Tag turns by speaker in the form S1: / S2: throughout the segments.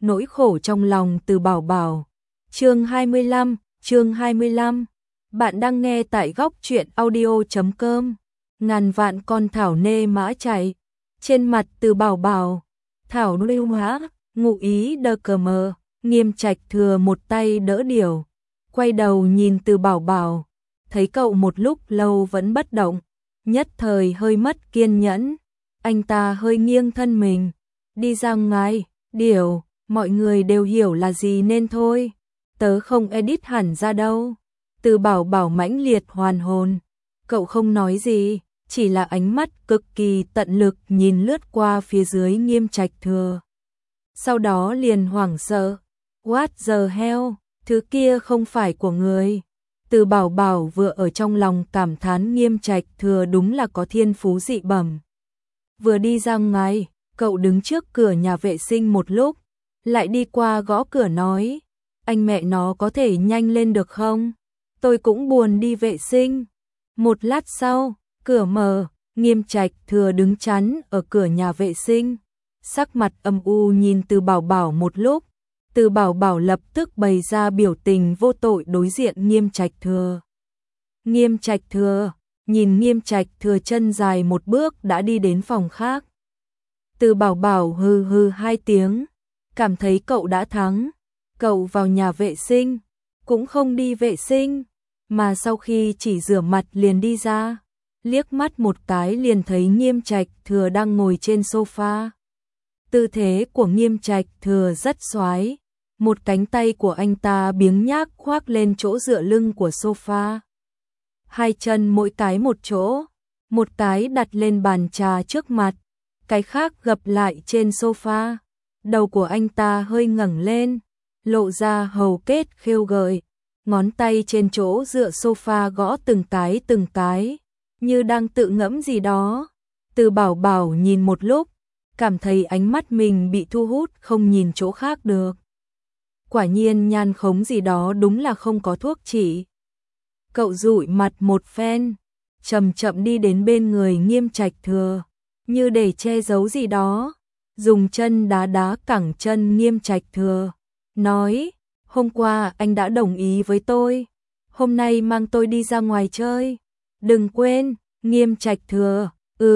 S1: nỗi khổ trong lòng Từ Bảo Bảo. Chương 25. Bạn đang nghe tại góc truyện audio.com. Ngàn vạn con thảo nê mã chạy trên mặt Từ Bảo Bảo. Thảo lưu hóa, ngụ ý đờ cờ mờ, Nghiêm Trạch Thừa một tay đỡ điều, quay đầu nhìn Từ Bảo Bảo, thấy cậu một lúc lâu vẫn bất động, nhất thời hơi mất kiên nhẫn, anh ta hơi nghiêng thân mình, đi ra ngoài, điều, mọi người đều hiểu là gì nên thôi, tớ không edit hẳn ra đâu. Từ Bảo Bảo mãnh liệt hoàn hồn, cậu không nói gì, chỉ là ánh mắt cực kỳ tận lực nhìn lướt qua phía dưới Nghiêm Trạch Thừa. Sau đó liền hoảng sợ, what the hell, thứ kia không phải của người. Từ Bảo Bảo vừa ở trong lòng cảm thán Nghiêm Trạch Thừa đúng là có thiên phú dị bẩm. Vừa đi ra ngoài, cậu đứng trước cửa nhà vệ sinh một lúc, lại đi qua gõ cửa nói, anh mẹ nó có thể nhanh lên được không? Tôi cũng buồn đi vệ sinh. Một lát sau, cửa mở, Nghiêm Trạch Thừa đứng chắn ở cửa nhà vệ sinh, sắc mặt âm u nhìn Từ Bảo Bảo một lúc. Từ Bảo Bảo lập tức bày ra biểu tình vô tội đối diện Nghiêm Trạch Thừa. Nghiêm Trạch Thừa, nhìn Nghiêm Trạch Thừa chân dài một bước đã đi đến phòng khác. Từ Bảo Bảo hừ hừ hai tiếng, cảm thấy cậu đã thắng. Cậu vào nhà vệ sinh, cũng không đi vệ sinh, mà sau khi chỉ rửa mặt liền đi ra, liếc mắt một cái liền thấy Nghiêm Trạch Thừa đang ngồi trên sofa. Tư thế của Nghiêm Trạch Thừa rất xoái, một cánh tay của anh ta biếng nhác khoác lên chỗ dựa lưng của sofa. Hai chân mỗi cái một chỗ, một cái đặt lên bàn trà trước mặt, cái khác gập lại trên sofa. Đầu của anh ta hơi ngẩng lên, lộ ra hầu kết khêu gợi, ngón tay trên chỗ dựa sofa gõ từng cái, như đang tự ngẫm gì đó. Từ Bảo Bảo nhìn một lúc, cảm thấy ánh mắt mình bị thu hút không nhìn chỗ khác được. Quả nhiên nhan khống gì đó đúng là không có thuốc chỉ. Cậu dụi mặt một phen, chậm chậm đi đến bên người Nghiêm Trạch Thừa, như để che giấu gì đó, dùng chân đá đá cẳng chân Nghiêm Trạch Thừa, nói, hôm qua anh đã đồng ý với tôi, hôm nay mang tôi đi ra ngoài chơi, đừng quên. Nghiêm Trạch Thừa,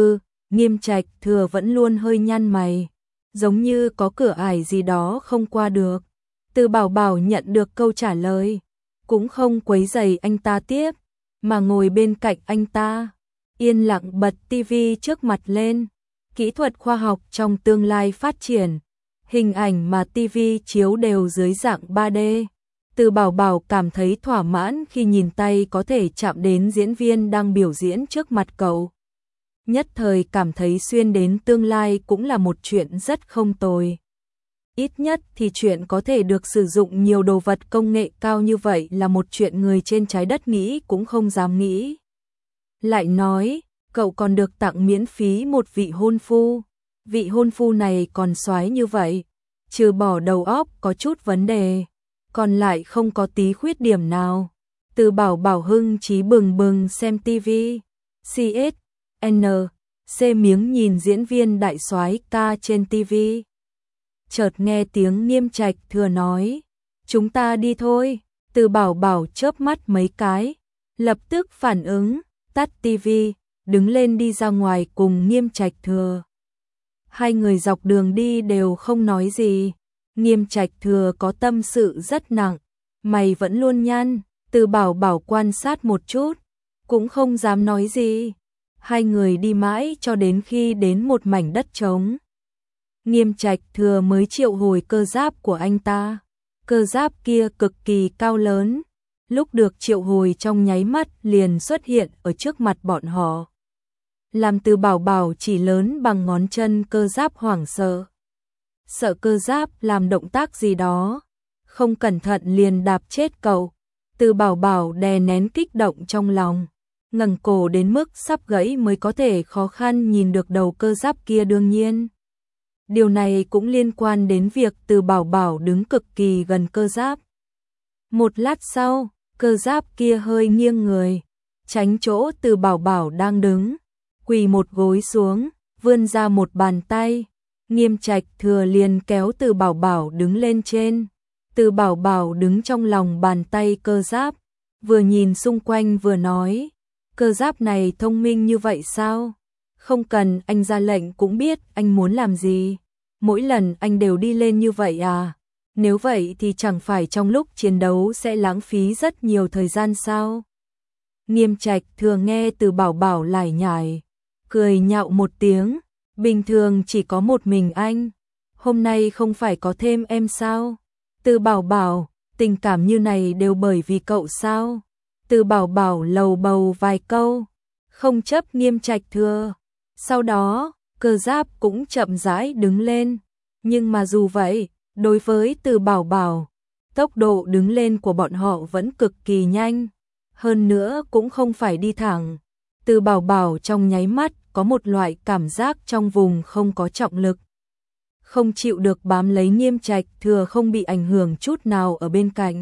S1: Nghiêm Trạch Thừa vẫn luôn hơi nhăn mày, giống như có cửa ải gì đó không qua được. Từ Bảo Bảo nhận được câu trả lời, cũng không quấy rầy anh ta tiếp, mà ngồi bên cạnh anh ta, yên lặng bật tivi trước mặt lên. Kỹ thuật khoa học trong tương lai phát triển, hình ảnh mà tivi chiếu đều dưới dạng 3D. Từ Bảo Bảo cảm thấy thỏa mãn khi nhìn tay có thể chạm đến diễn viên đang biểu diễn trước mặt cậu. Nhất thời cảm thấy xuyên đến tương lai cũng là một chuyện rất không tồi. Ít nhất thì chuyện có thể được sử dụng nhiều đồ vật công nghệ cao như vậy là một chuyện người trên trái đất nghĩ cũng không dám nghĩ. Lại nói, cậu còn được tặng miễn phí một vị hôn phu. Vị hôn phu này còn soái như vậy, trừ bỏ đầu óc có chút vấn đề, còn lại không có tí khuyết điểm nào. Từ Bảo Bảo hưng chí bừng bừng xem tivi, C miếng nhìn diễn viên đại soái ca trên tivi. Chợt nghe tiếng Nghiêm Trạch Thừa nói, chúng ta đi thôi. Từ Bảo Bảo chớp mắt mấy cái, lập tức phản ứng, tắt tivi, đứng lên đi ra ngoài cùng Nghiêm Trạch Thừa. Hai người dọc đường đi đều không nói gì. Nghiêm Trạch Thừa có tâm sự rất nặng, mày vẫn luôn nhăn. Từ Bảo Bảo quan sát một chút, cũng không dám nói gì. Hai người đi mãi cho đến khi đến một mảnh đất trống. Nghiêm Trạch Thừa mới triệu hồi cơ giáp của anh ta. Cơ giáp kia cực kỳ cao lớn, lúc được triệu hồi trong nháy mắt liền xuất hiện ở trước mặt bọn họ. Làm Từ Bảo Bảo chỉ lớn bằng ngón chân cơ giáp hoảng sợ. Sợ cơ giáp làm động tác gì đó, không cẩn thận liền đạp chết cậu. Từ Bảo Bảo đè nén kích động trong lòng, ngẩng cổ đến mức sắp gãy mới có thể khó khăn nhìn được đầu cơ giáp kia đương nhiên. Điều này cũng liên quan đến việc Từ Bảo Bảo đứng cực kỳ gần cơ giáp. Một lát sau, cơ giáp kia hơi nghiêng người, tránh chỗ Từ Bảo Bảo đang đứng, quỳ một gối xuống, vươn ra một bàn tay, Nghiêm Trạch Thừa liền kéo Từ Bảo Bảo đứng lên trên. Từ Bảo Bảo đứng trong lòng bàn tay Cơ Giáp, vừa nhìn xung quanh vừa nói, Cơ Giáp này thông minh như vậy sao? Không cần anh ra lệnh cũng biết anh muốn làm gì. Mỗi lần anh đều đi lên như vậy à? Nếu vậy thì chẳng phải trong lúc chiến đấu sẽ lãng phí rất nhiều thời gian sao? Nghiêm Trạch Thừa nghe Từ Bảo Bảo lải nhải, cười nhạo một tiếng, bình thường chỉ có một mình anh, hôm nay không phải có thêm em sao? Từ Bảo Bảo, tình cảm như này đều bởi vì cậu sao? Từ Bảo Bảo lầu bầu vài câu, không chấp Nghiêm Trạch Thừa. Sau đó, Cơ Giáp cũng chậm rãi đứng lên, nhưng mà dù vậy, đối với Từ Bảo Bảo, tốc độ đứng lên của bọn họ vẫn cực kỳ nhanh, hơn nữa cũng không phải đi thẳng. Từ Bảo Bảo trong nháy mắt có một loại cảm giác trong vùng không có trọng lực, không chịu được bám lấy Nghiêm Trạch Thừa không bị ảnh hưởng chút nào ở bên cạnh.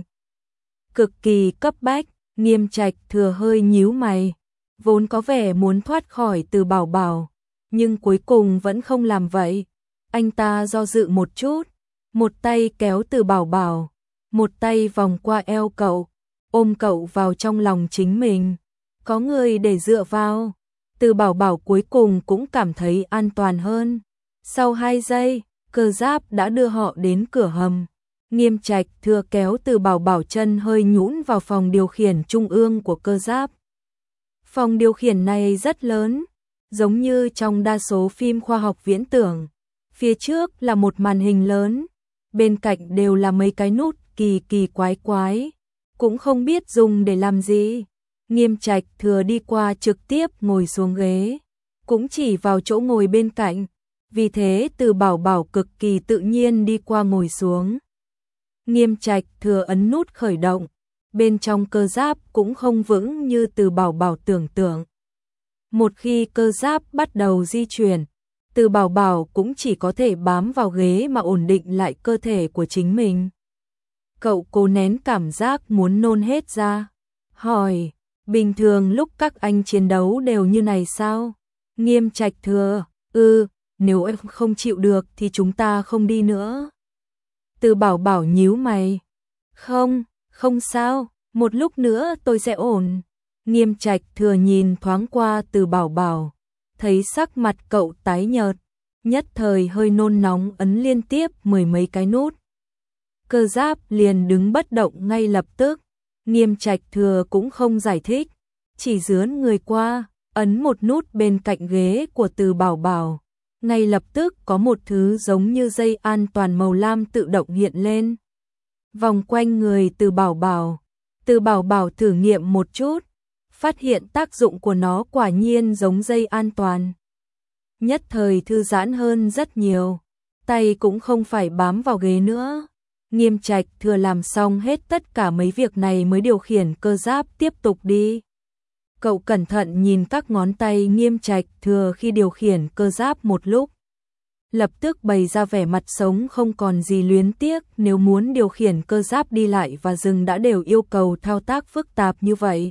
S1: Cực kỳ cấp bách, Nghiêm Trạch Thừa hơi nhíu mày, vốn có vẻ muốn thoát khỏi Từ Bảo Bảo, nhưng cuối cùng vẫn không làm vậy. Anh ta do dự một chút, một tay kéo Từ Bảo Bảo, một tay vòng qua eo cậu, ôm cậu vào trong lòng chính mình. Có người để dựa vào, Từ Bảo Bảo cuối cùng cũng cảm thấy an toàn hơn. Sau 2 giây, Cơ Giáp đã đưa họ đến cửa hầm. Nghiêm Trạch Thừa kéo Từ Bảo Bảo chân hơi nhũn vào phòng điều khiển trung ương của Cơ Giáp. Phòng điều khiển này rất lớn, giống như trong đa số phim khoa học viễn tưởng. Phía trước là một màn hình lớn, bên cạnh đều là mấy cái nút kỳ kỳ quái quái, cũng không biết dùng để làm gì. Nghiêm Trạch Thừa đi qua trực tiếp ngồi xuống ghế, cũng chỉ vào chỗ ngồi bên cạnh, vì thế Từ Bảo Bảo cực kỳ tự nhiên đi qua ngồi xuống. Nghiêm Trạch Thừa ấn nút khởi động, bên trong Cơ Giáp cũng không vững như Từ Bảo Bảo tưởng tượng. Một khi Cơ Giáp bắt đầu di chuyển, Từ Bảo Bảo cũng chỉ có thể bám vào ghế mà ổn định lại cơ thể của chính mình. Cậu cố nén cảm giác muốn nôn hết ra, hỏi, bình thường lúc các anh chiến đấu đều như này sao? Nghiêm Trạch Thừa, nếu em không chịu được thì chúng ta không đi nữa. Từ Bảo Bảo nhíu mày, không sao, một lúc nữa tôi sẽ ổn. Nghiêm Trạch Thừa nhìn thoáng qua Từ Bảo Bảo, thấy sắc mặt cậu tái nhợt, nhất thời hơi nôn nóng ấn liên tiếp 10 mấy cái nút. Cơ Giáp liền đứng bất động ngay lập tức. Nghiêm Trạch Thừa cũng không giải thích, chỉ dướn người qua, ấn một nút bên cạnh ghế của Từ Bảo Bảo. Ngay lập tức có một thứ giống như dây an toàn màu lam tự động hiện lên, vòng quanh người Từ Bảo Bảo. Từ Bảo Bảo thử nghiệm một chút, phát hiện tác dụng của nó quả nhiên giống dây an toàn. Nhất thời thư giãn hơn rất nhiều, tay cũng không phải bám vào ghế nữa. Nghiêm Trạch Thừa làm xong hết tất cả mấy việc này mới điều khiển Cơ Giáp tiếp tục đi. Cậu cẩn thận nhìn các ngón tay Nghiêm Trạch Thừa khi điều khiển Cơ Giáp một lúc, lập tức bày ra vẻ mặt sống không còn gì luyến tiếc. Nếu muốn điều khiển Cơ Giáp đi lại và dừng đã đều yêu cầu thao tác phức tạp như vậy,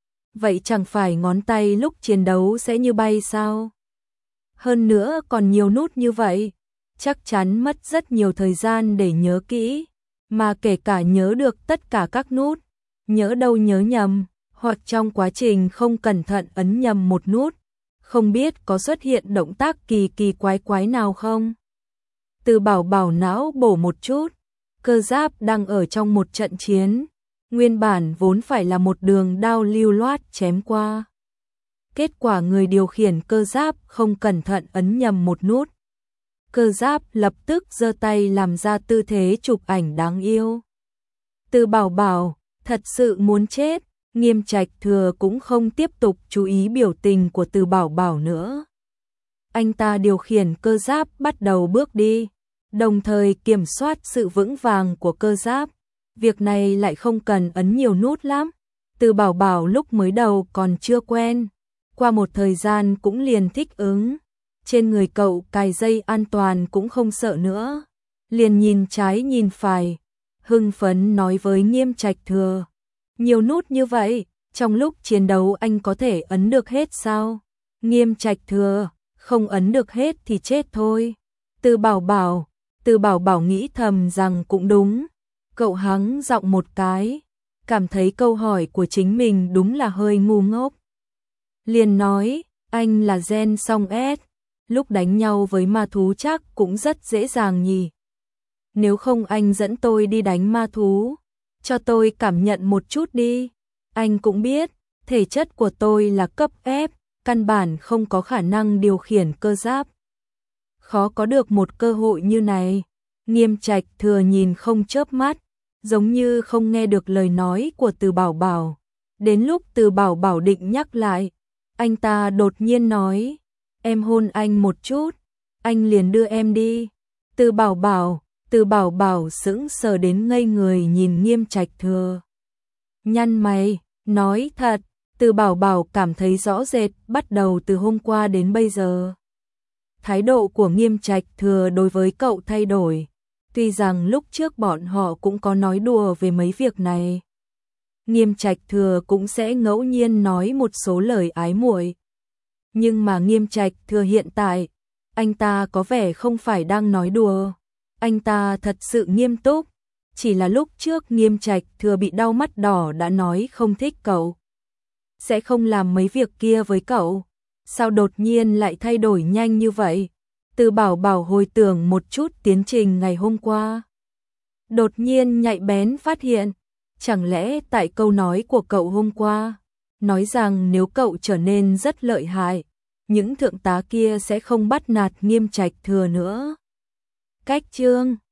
S1: vậy chẳng phải ngón tay lúc chiến đấu sẽ như bay sao? Hơn nữa còn nhiều nút như vậy, chắc chắn mất rất nhiều thời gian để nhớ kỹ, mà kể cả nhớ được tất cả các nút, nhớ đâu nhớ nhầm, hoặc trong quá trình không cẩn thận ấn nhầm một nút, không biết có xuất hiện động tác kỳ kỳ quái quái nào không. Từ Bảo Bảo não bổ một chút, Cơ Giáp đang ở trong một trận chiến, nguyên bản vốn phải là một đường đao lưu loát chém qua. Kết quả người điều khiển Cơ Giáp không cẩn thận ấn nhầm một nút. Cơ Giáp lập tức giơ tay làm ra tư thế chụp ảnh đáng yêu. Từ Bảo Bảo, thật sự muốn chết. Nghiêm Trạch Thừa cũng không tiếp tục chú ý biểu tình của Từ Bảo Bảo nữa. Anh ta điều khiển Cơ Giáp bắt đầu bước đi, đồng thời kiểm soát sự vững vàng của Cơ Giáp. Việc này lại không cần ấn nhiều nút lắm. Từ Bảo Bảo lúc mới đầu còn chưa quen, qua một thời gian cũng liền thích ứng. Trên người cậu cài dây an toàn cũng không sợ nữa, liền nhìn trái nhìn phải, hưng phấn nói với Nghiêm Trạch Thừa, nhiều nút như vậy, trong lúc chiến đấu anh có thể ấn được hết sao? Nghiêm Trạch Thừa, không ấn được hết thì chết thôi. Từ Bảo Bảo nghĩ thầm rằng cũng đúng. Cậu hắng giọng một cái, cảm thấy câu hỏi của chính mình đúng là hơi ngu ngốc. Liền nói, anh là gen song S, lúc đánh nhau với ma thú chắc cũng rất dễ dàng nhỉ. Nếu không anh dẫn tôi đi đánh ma thú, cho tôi cảm nhận một chút đi. Anh cũng biết, thể chất của tôi là cấp F, căn bản không có khả năng điều khiển cơ giáp. Khó có được một cơ hội như này. Nghiêm Trạch Thừa nhìn không chớp mắt, giống như không nghe được lời nói của Từ Bảo Bảo. Đến lúc Từ Bảo Bảo định nhắc lại, anh ta đột nhiên nói, em hôn anh một chút, anh liền đưa em đi. Từ Bảo Bảo sững sờ đến ngây người nhìn Nghiêm Trạch Thừa. Nhăn mày, nói thật, Từ Bảo Bảo cảm thấy rõ rệt bắt đầu từ hôm qua đến bây giờ. Thái độ của Nghiêm Trạch Thừa đối với cậu thay đổi, tuy rằng lúc trước bọn họ cũng có nói đùa về mấy việc này. Nghiêm Trạch Thừa cũng sẽ ngẫu nhiên nói một số lời ái muội. Nhưng mà Nghiêm Trạch Thừa hiện tại, anh ta có vẻ không phải đang nói đùa. Anh ta thật sự nghiêm túc, chỉ là lúc trước Nghiêm Trạch Thừa bị đau mắt đỏ đã nói không thích cậu. Sẽ không làm mấy việc kia với cậu. Sao đột nhiên lại thay đổi nhanh như vậy? Từ Bảo Bảo hồi tưởng một chút tiến trình ngày hôm qua. Đột nhiên nhạy bén phát hiện, chẳng lẽ tại câu nói của cậu hôm qua, nói rằng nếu cậu trở nên rất lợi hại, những thượng tá kia sẽ không bắt nạt Nghiêm Trạch Thừa nữa. Cách chương